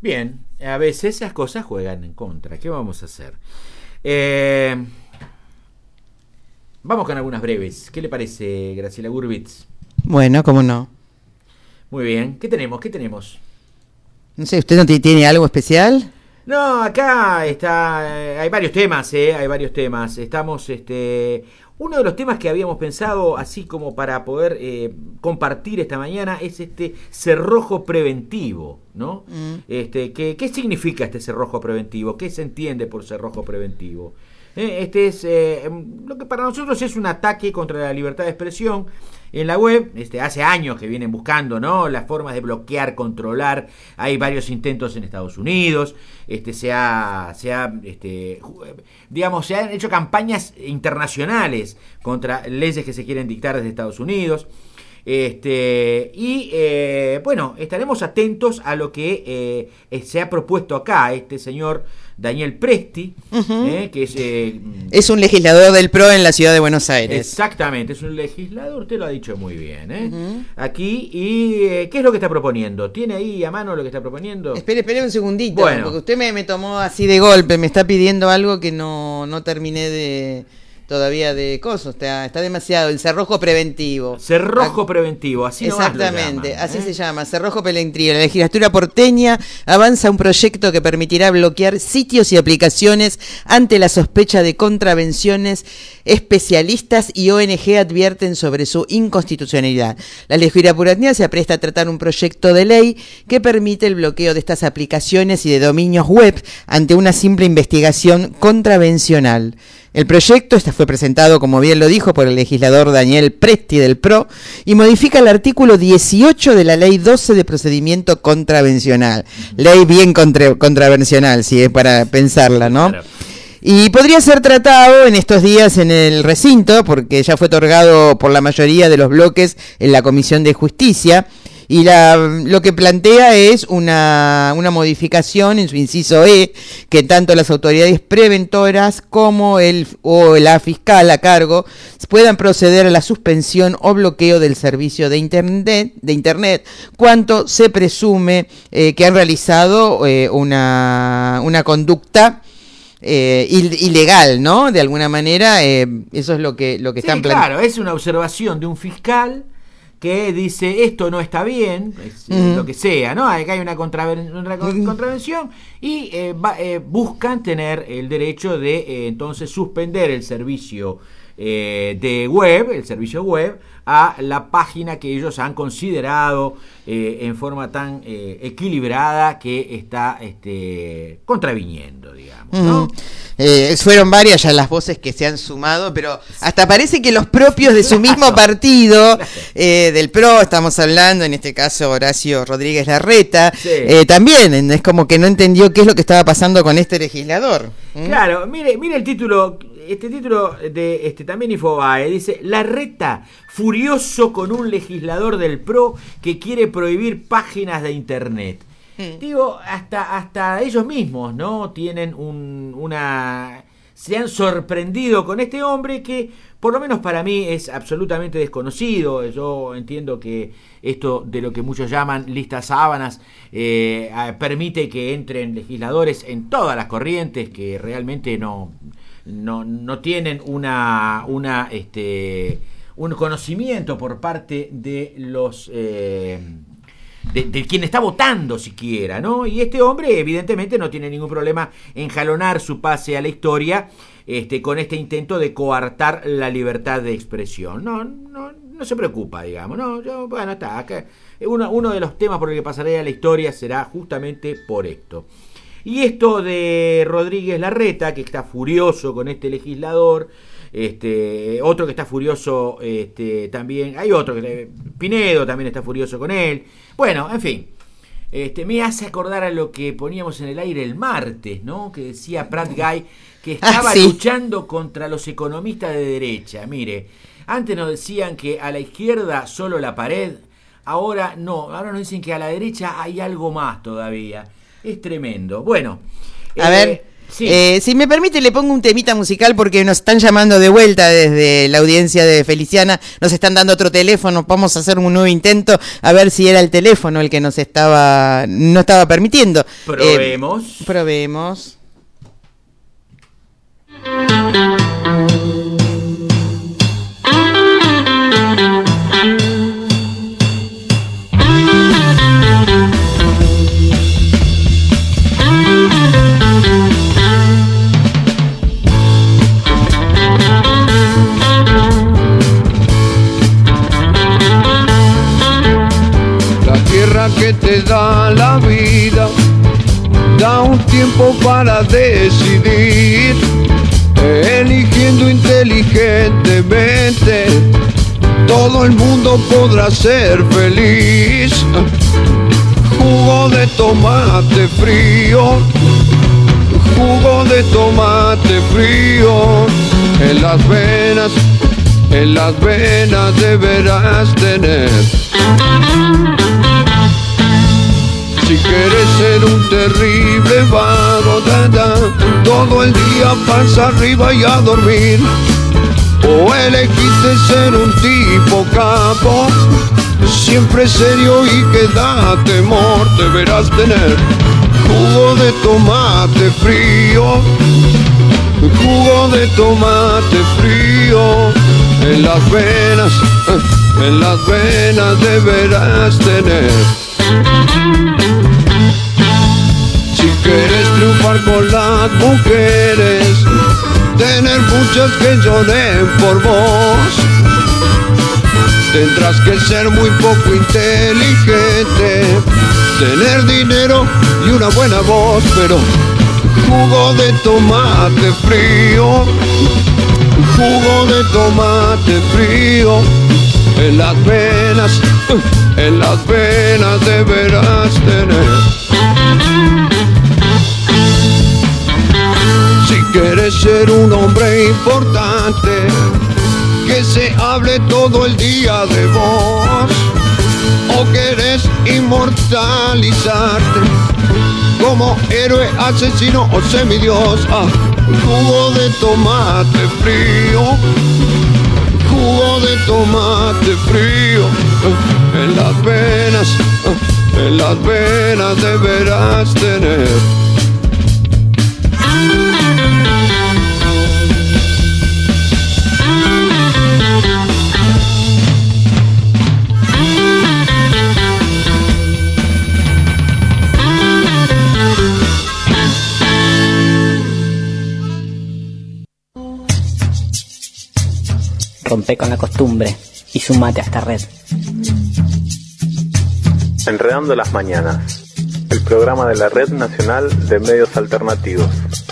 Bien, a veces esas cosas juegan en contra. ¿Qué vamos a hacer? Vamos con algunas breves. ¿Qué le parece, Graciela Gurvitz? Bueno, cómo no. Muy bien. ¿Qué tenemos? ¿Qué tenemos? No sé, ¿usted no tiene algo especial? No, acá está. Hay varios temas, hay varios temas. Estamos, uno de los temas que habíamos pensado, así como para poder compartir esta mañana, es este cerrojo preventivo, ¿no? ¿Qué significa este cerrojo preventivo? ¿Qué se entiende por cerrojo preventivo? Este es lo que para nosotros es un ataque contra la libertad de expresión en la web. Hace años que vienen buscando, ¿no?, las formas de bloquear, controlar. Hay varios intentos en Estados Unidos. Se han hecho campañas internacionales contra leyes que se quieren dictar desde Estados Unidos. Bueno, estaremos atentos a lo que se ha propuesto acá este señor Daniel Presti, que es un legislador del PRO en la ciudad de Buenos Aires. Exactamente, es un legislador, usted lo ha dicho muy bien, aquí. ¿Y qué es lo que está proponiendo? ¿Tiene ahí a mano lo que está proponiendo? Espere un segundito, bueno, porque usted me tomó así de golpe, me está pidiendo algo que no terminé todavía de cosas, está demasiado. El cerrojo preventivo. Cerrojo preventivo, así exactamente, llaman, así se llama, cerrojo preventivo. La legislatura porteña avanza un proyecto que permitirá bloquear sitios y aplicaciones ante la sospecha de contravenciones. Especialistas y ONG advierten sobre su inconstitucionalidad. La legislatura se apresta a tratar un proyecto de ley que permite el bloqueo de estas aplicaciones y de dominios web ante una simple investigación contravencional. El proyecto fue presentado, como bien lo dijo, por el legislador Daniel Presti del PRO y modifica el artículo 18 de la Ley 12 de Procedimiento Contravencional. Ley bien contravencional, si es para pensarla, ¿no? Claro. Y podría ser tratado en estos días en el recinto, porque ya fue otorgado por la mayoría de los bloques en la Comisión de Justicia. Y lo que plantea es una modificación en su inciso E, que tanto las autoridades preventoras como la fiscal a cargo puedan proceder a la suspensión o bloqueo del servicio de internet cuanto se presume que han realizado una conducta ilegal, ¿no? De alguna manera, eso es lo que están planteando. Claro, es una observación de un fiscal que dice esto no está bien, lo que sea, ¿no? Acá hay una contravención y buscan tener el derecho de entonces suspender el servicio el servicio web a la página que ellos han considerado en forma tan equilibrada que está contraviniendo, digamos, ¿no? Fueron varias ya las voces que se han sumado, pero hasta parece que los propios de su mismo partido, del PRO, estamos hablando, en este caso Horacio Rodríguez Larreta, sí. También es como que no entendió qué es lo que estaba pasando con este legislador. Claro, mire el título. Este título de también Infobae dice: Larreta furioso con un legislador del PRO que quiere prohibir páginas de internet. Digo, hasta ellos mismos, ¿no? Tienen se han sorprendido con este hombre que, por lo menos para mí, es absolutamente desconocido. Yo entiendo que esto de lo que muchos llaman listas sábanas permite que entren legisladores en todas las corrientes que realmente no tienen un conocimiento por parte de los de quien está votando siquiera, ¿no? Y este hombre evidentemente no tiene ningún problema en jalonar su pase a la historia con este intento de coartar la libertad de expresión. No se preocupa, digamos. Está acá. Uno de los temas por el que pasaré a la historia será justamente por esto. Y esto de Rodríguez Larreta, que está furioso con este legislador, otro que está furioso también, hay otro que Pinedo también está furioso con él. Bueno, en fin, me hace acordar a lo que poníamos en el aire el martes, ¿no? Que decía Prat Guy que estaba luchando contra los economistas de derecha. Mire, antes nos decían que a la izquierda solo la pared, ahora no, ahora nos dicen que a la derecha hay algo más todavía. Es tremendo. Bueno, a ver, Sí. Si me permite, le pongo un temita musical porque nos están llamando de vuelta desde la audiencia de Feliciana. Nos están dando otro teléfono. Vamos a hacer un nuevo intento a ver si era el teléfono el que no estaba permitiendo. Probemos. Que te da la vida, da un tiempo para decidir, eligiendo inteligentemente, todo el mundo podrá ser feliz. Jugo de tomate frío, jugo de tomate frío, en las venas deberás tener. Si quieres ser un terrible vago, todo el día pasa arriba y a dormir, o elegiste ser un tipo capo, siempre serio y que da temor, deberás tener jugo de tomate frío, jugo de tomate frío, en las venas deberás tener. Si quieres triunfar con las mujeres, tener muchas que lloren por vos, tendrás que ser muy poco inteligente, tener dinero y una buena voz, pero jugo de tomate frío, jugo de tomate frío, en las venas deberás tener. Si quieres ser un hombre importante, que se hable todo el día de vos, o querés inmortalizarte como héroe, asesino o semidios, jugo de tomate frío, jugo de tomate frío, en las venas deberás tener. Rompe con la costumbre y sumate a esta red. Enredando las mañanas, el programa de la Red Nacional de Medios Alternativos.